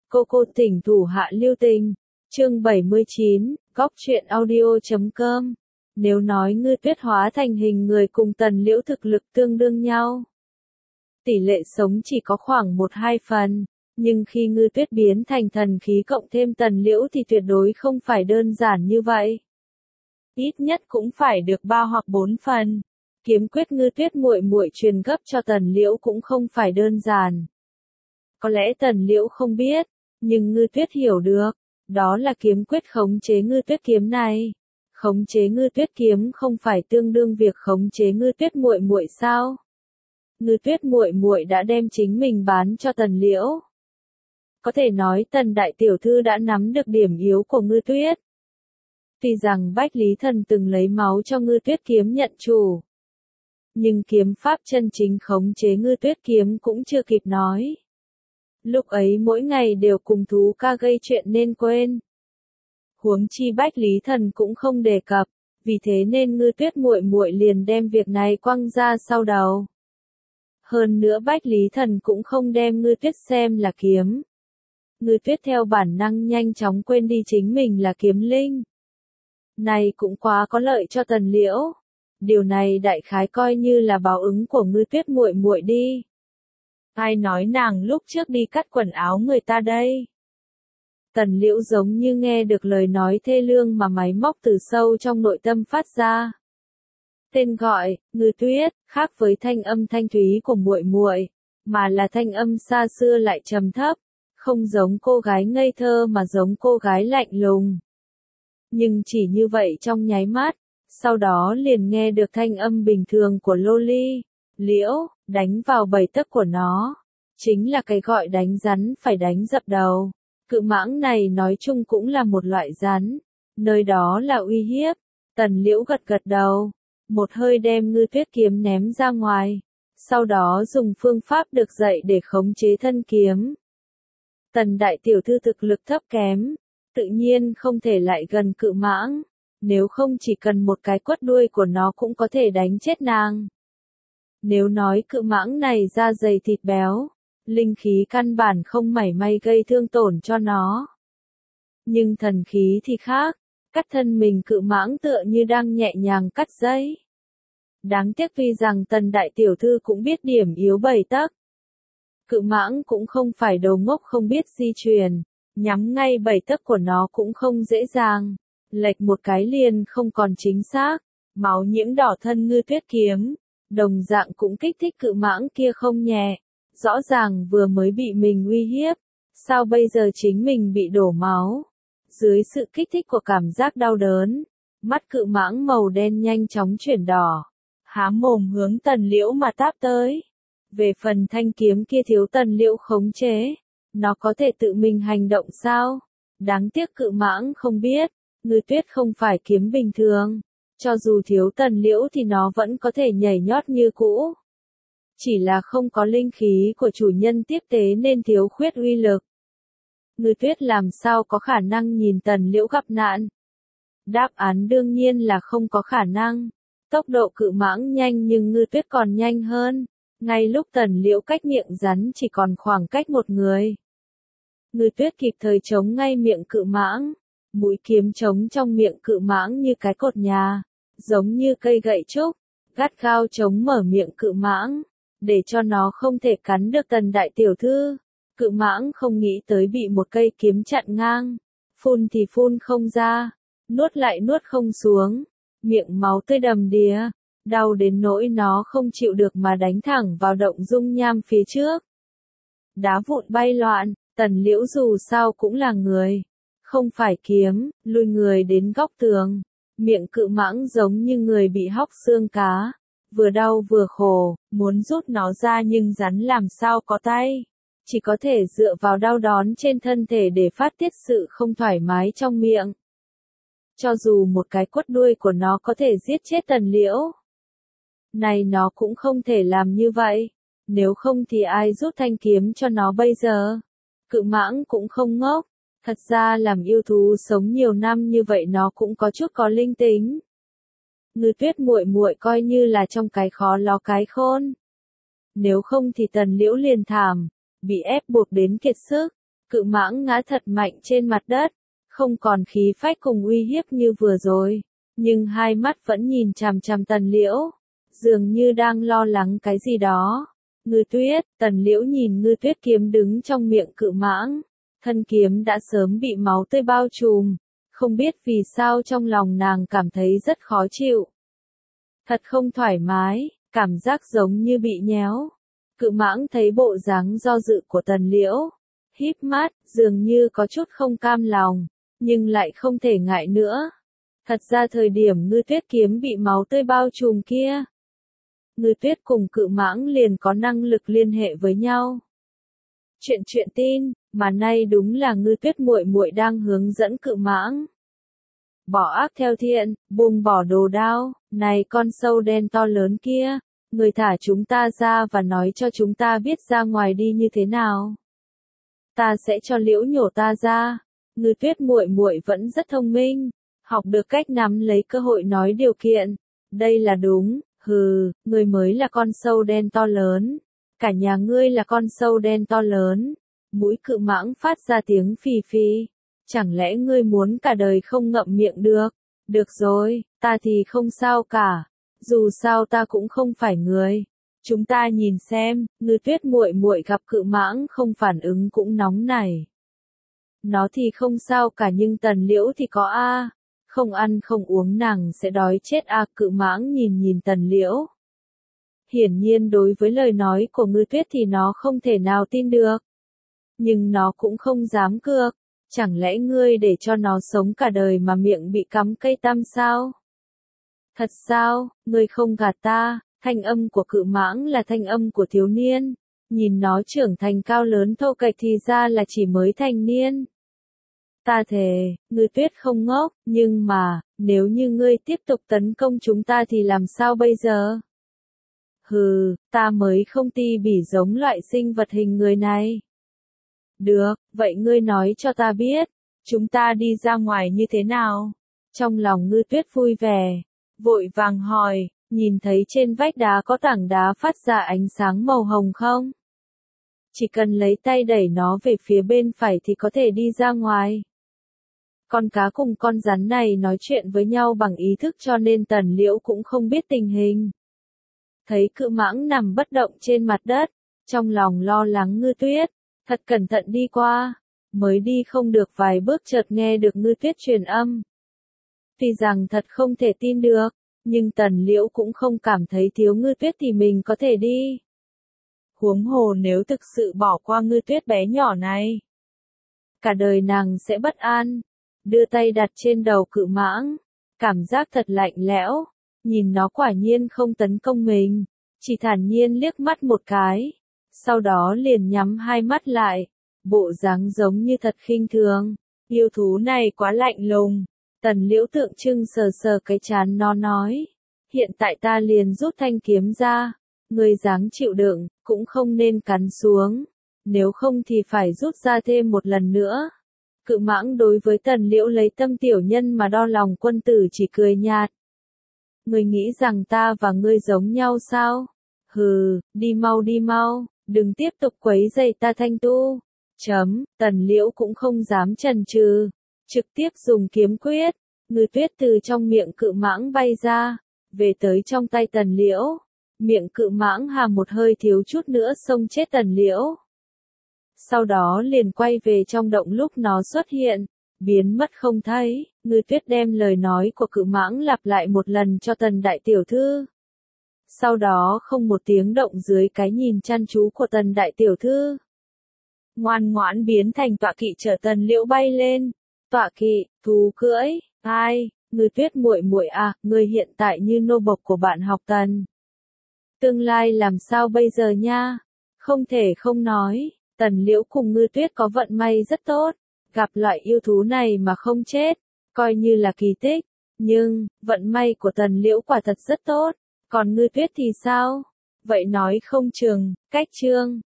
Cô tỉnh thủ hạ lưu tình. Chương 79, góc truyện audio.com. Nếu nói Ngư Tuyết hóa thành hình người cùng Tần Liễu thực lực tương đương nhau, tỷ lệ sống chỉ có khoảng 1-2 phần, nhưng khi Ngư Tuyết biến thành thần khí cộng thêm Tần Liễu thì tuyệt đối không phải đơn giản như vậy. Ít nhất cũng phải được 3 hoặc 4 phần. Kiếm quyết Ngư Tuyết muội muội truyền gấp cho Tần Liễu cũng không phải đơn giản. Có lẽ Tần Liễu không biết, nhưng Ngư Tuyết hiểu được, đó là kiếm quyết khống chế Ngư Tuyết kiếm này. Khống chế Ngư Tuyết kiếm không phải tương đương việc khống chế Ngư Tuyết muội muội sao? Ngư Tuyết muội muội đã đem chính mình bán cho Tần Liễu. Có thể nói Tần đại tiểu thư đã nắm được điểm yếu của Ngư Tuyết. Tuy rằng Bách Lý Thần từng lấy máu cho Ngư Tuyết kiếm nhận chủ, nhưng kiếm pháp chân chính khống chế Ngư Tuyết kiếm cũng chưa kịp nói. Lúc ấy mỗi ngày đều cùng thú ca gây chuyện nên quên. Huống chi Bách Lý Thần cũng không đề cập, vì thế nên Ngư Tuyết muội muội liền đem việc này quăng ra sau đầu. Hơn nữa Bách Lý Thần cũng không đem Ngư Tuyết xem là kiếm. Ngư Tuyết theo bản năng nhanh chóng quên đi chính mình là kiếm linh. Này cũng quá có lợi cho Tần Liễu. Điều này đại khái coi như là báo ứng của Ngư Tuyết muội muội đi. Ai nói nàng lúc trước đi cắt quần áo người ta đây? Tần Liễu giống như nghe được lời nói thê lương mà máy móc từ sâu trong nội tâm phát ra. Tên gọi, Ngư Tuyết, khác với thanh âm thanh thúy của muội muội, mà là thanh âm xa xưa lại trầm thấp, không giống cô gái ngây thơ mà giống cô gái lạnh lùng. Nhưng chỉ như vậy trong nháy mắt, sau đó liền nghe được thanh âm bình thường của Loli, Liễu, đánh vào bầy tấc của nó. Chính là cái gọi đánh rắn phải đánh dập đầu. Cự mãng này nói chung cũng là một loại rắn. Nơi đó là uy hiếp. Tần Liễu gật gật đầu. Một hơi đem Ngư Tuyết kiếm ném ra ngoài. Sau đó dùng phương pháp được dạy để khống chế thân kiếm. Tần đại tiểu thư thực lực thấp kém. Tự nhiên không thể lại gần cự mãng. Nếu không chỉ cần một cái quất đuôi của nó cũng có thể đánh chết nàng. Nếu nói cự mãng này da dày thịt béo, linh khí căn bản không mảy may gây thương tổn cho nó. Nhưng thần khí thì khác, cắt thân mình cự mãng tựa như đang nhẹ nhàng cắt dây. Đáng tiếc vì rằng Tần đại tiểu thư cũng biết điểm yếu bầy tấc. Cự mãng cũng không phải đầu ngốc không biết di chuyển, nhắm ngay bầy tấc của nó cũng không dễ dàng, lệch một cái liền không còn chính xác, máu nhiễm đỏ thân Ngư Tuyết kiếm. Đồng dạng cũng kích thích cự mãng kia không nhẹ, rõ ràng vừa mới bị mình uy hiếp, sao bây giờ chính mình bị đổ máu. Dưới sự kích thích của cảm giác đau đớn, mắt cự mãng màu đen nhanh chóng chuyển đỏ, há mồm hướng Tần Liễu mà táp tới. Về phần thanh kiếm kia thiếu Tần Liễu khống chế, nó có thể tự mình hành động sao? Đáng tiếc cự mãng không biết, Ngư Tuyết không phải kiếm bình thường. Cho dù thiếu Tần Liễu thì nó vẫn có thể nhảy nhót như cũ. Chỉ là không có linh khí của chủ nhân tiếp tế nên thiếu khuyết uy lực. Ngư Tuyết làm sao có khả năng nhìn Tần Liễu gặp nạn? Đáp án đương nhiên là không có khả năng. Tốc độ cự mãng nhanh nhưng Ngư Tuyết còn nhanh hơn. Ngay lúc Tần Liễu cách miệng rắn chỉ còn khoảng cách một người. Ngư Tuyết kịp thời chống ngay miệng cự mãng. Mũi kiếm chống trong miệng cự mãng như cái cột nhà, giống như cây gậy trúc, gắt gao chống mở miệng cự mãng, để cho nó không thể cắn được Tần đại tiểu thư. Cự mãng không nghĩ tới bị một cây kiếm chặn ngang, phun thì phun không ra, nuốt lại nuốt không xuống, miệng máu tươi đầm đìa, đau đến nỗi nó không chịu được mà đánh thẳng vào động dung nham phía trước. Đá vụn bay loạn, Tần Liễu dù sao cũng là người, không phải kiếm, lùi người đến góc tường. Miệng cự mãng giống như người bị hóc xương cá, vừa đau vừa khổ, muốn rút nó ra nhưng rắn làm sao có tay, chỉ có thể dựa vào đau đớn trên thân thể để phát tiết sự không thoải mái trong miệng. Cho dù một cái quất đuôi của nó có thể giết chết Tần Liễu, này nó cũng không thể làm như vậy, nếu không thì ai rút thanh kiếm cho nó bây giờ. Cự mãng cũng không ngốc. Thật ra làm yêu thú sống nhiều năm như vậy nó cũng có chút có linh tính. Ngư Tuyết muội muội coi như là trong cái khó ló cái khôn. Nếu không thì Tần Liễu liền thảm, bị ép buộc đến kiệt sức. Cự mãng ngã thật mạnh trên mặt đất, không còn khí phách cùng uy hiếp như vừa rồi, nhưng hai mắt vẫn nhìn chằm chằm Tần Liễu, dường như đang lo lắng cái gì đó. Ngư Tuyết, Tần Liễu nhìn Ngư Tuyết kiếm đứng trong miệng cự mãng, thân kiếm đã sớm bị máu tươi bao trùm, không biết vì sao trong lòng nàng cảm thấy rất khó chịu. Thật không thoải mái, cảm giác giống như bị nhéo. Cự mãng thấy bộ dáng do dự của Tần Liễu, híp mắt, dường như có chút không cam lòng, nhưng lại không thể ngại nữa. Thật ra thời điểm Ngư Tuyết kiếm bị máu tươi bao trùm kia, Ngư Tuyết cùng cự mãng liền có năng lực liên hệ với nhau. Chuyện tin, mà nay đúng là Ngư Tuyết muội muội đang hướng dẫn cự mãng. Bỏ ác theo thiện, buông bỏ đồ đao, này con sâu đen to lớn kia, người thả chúng ta ra và nói cho chúng ta biết ra ngoài đi như thế nào. Ta sẽ cho Liễu nhổ ta ra. Ngư Tuyết muội muội vẫn rất thông minh, học được cách nắm lấy cơ hội nói điều kiện. Đây là đúng, hừ, ngươi mới là con sâu đen to lớn. Cả nhà ngươi là con sâu đen to lớn. Mũi cự mãng phát ra tiếng phì phì. Chẳng lẽ ngươi muốn cả đời không ngậm miệng được? Được rồi, ta thì không sao cả. Dù sao ta cũng không phải người. Chúng ta nhìn xem, Ngư Tuyết muội muội gặp cự mãng không phản ứng cũng nóng nảy. Nó thì không sao cả nhưng Tần Liễu thì có a, không ăn không uống nàng sẽ đói chết a. Cự mãng nhìn Tần Liễu. Hiển nhiên đối với lời nói của Ngư Tuyết thì nó không thể nào tin được. Nhưng nó cũng không dám cược. Chẳng lẽ ngươi để cho nó sống cả đời mà miệng bị cắm cây tăm sao? Thật sao, ngươi không gạt ta? Thanh âm của cự mãng là thanh âm của thiếu niên. Nhìn nó trưởng thành cao lớn thô kệch thì ra là chỉ mới thành niên. Ta thề, Ngư Tuyết không ngốc, nhưng mà, nếu như ngươi tiếp tục tấn công chúng ta thì làm sao bây giờ? Hừ, ta mới không ti bỉ giống loại sinh vật hình người này. Được, vậy ngươi nói cho ta biết, chúng ta đi ra ngoài như thế nào? Trong lòng Ngư Tuyết vui vẻ, vội vàng hỏi, nhìn thấy trên vách đá có tảng đá phát ra ánh sáng màu hồng không? Chỉ cần lấy tay đẩy nó về phía bên phải thì có thể đi ra ngoài. Con cá cùng con rắn này nói chuyện với nhau bằng ý thức cho nên Tần Liễu cũng không biết tình hình. Thấy cự mãng nằm bất động trên mặt đất, trong lòng lo lắng Ngư Tuyết, thật cẩn thận đi qua, mới đi không được vài bước chợt nghe được Ngư Tuyết truyền âm. Tuy rằng thật không thể tin được, nhưng Tần Liễu cũng không cảm thấy thiếu Ngư Tuyết thì mình có thể đi. Huống hồ nếu thực sự bỏ qua Ngư Tuyết bé nhỏ này, cả đời nàng sẽ bất an. Đưa tay đặt trên đầu cự mãng, cảm giác thật lạnh lẽo, nhìn nó quả nhiên không tấn công mình, chỉ thản nhiên liếc mắt một cái, sau đó liền nhắm hai mắt lại, bộ dáng giống như thật khinh thường. Yêu thú này quá lạnh lùng. Tần Liễu tượng trưng sờ sờ cái trán nó nói, hiện tại ta liền rút thanh kiếm ra, ngươi dáng chịu đựng, cũng không nên cắn xuống, nếu không thì phải rút ra thêm một lần nữa. Cự mãng đối với Tần Liễu lấy tâm tiểu nhân mà đo lòng quân tử chỉ cười nhạt. Ngươi nghĩ rằng ta và ngươi giống nhau sao? Hừ, đi mau, đừng tiếp tục quấy rầy ta thanh tu. Tần Liễu cũng không dám chần chừ, trực tiếp dùng kiếm quyết, Ngư Tuyết từ trong miệng cự mãng bay ra, về tới trong tay Tần Liễu. Miệng cự mãng hà một hơi thiếu chút nữa xông chết Tần Liễu. Sau đó liền quay về trong động lúc nó xuất hiện, biến mất không thấy. Ngư Tuyết đem lời nói của cự mãng lặp lại một lần cho Tần đại tiểu thư. Sau đó không một tiếng động dưới cái nhìn chăm chú của Tần đại tiểu thư. Ngoan ngoãn biến thành tọa kỵ chở Tần Liễu bay lên. Tọa kỵ, thú cưỡi, ai, Ngư Tuyết muội muội à, ngươi hiện tại như nô bộc của bạn học Tần. Tương lai làm sao bây giờ nha? Không thể không nói. Tần Liễu cùng Ngư Tuyết có vận may rất tốt, gặp loại yêu thú này mà không chết, coi như là kỳ tích. Nhưng, vận may của Tần Liễu quả thật rất tốt, còn Ngư Tuyết thì sao? Vậy nói không chừng, cách chương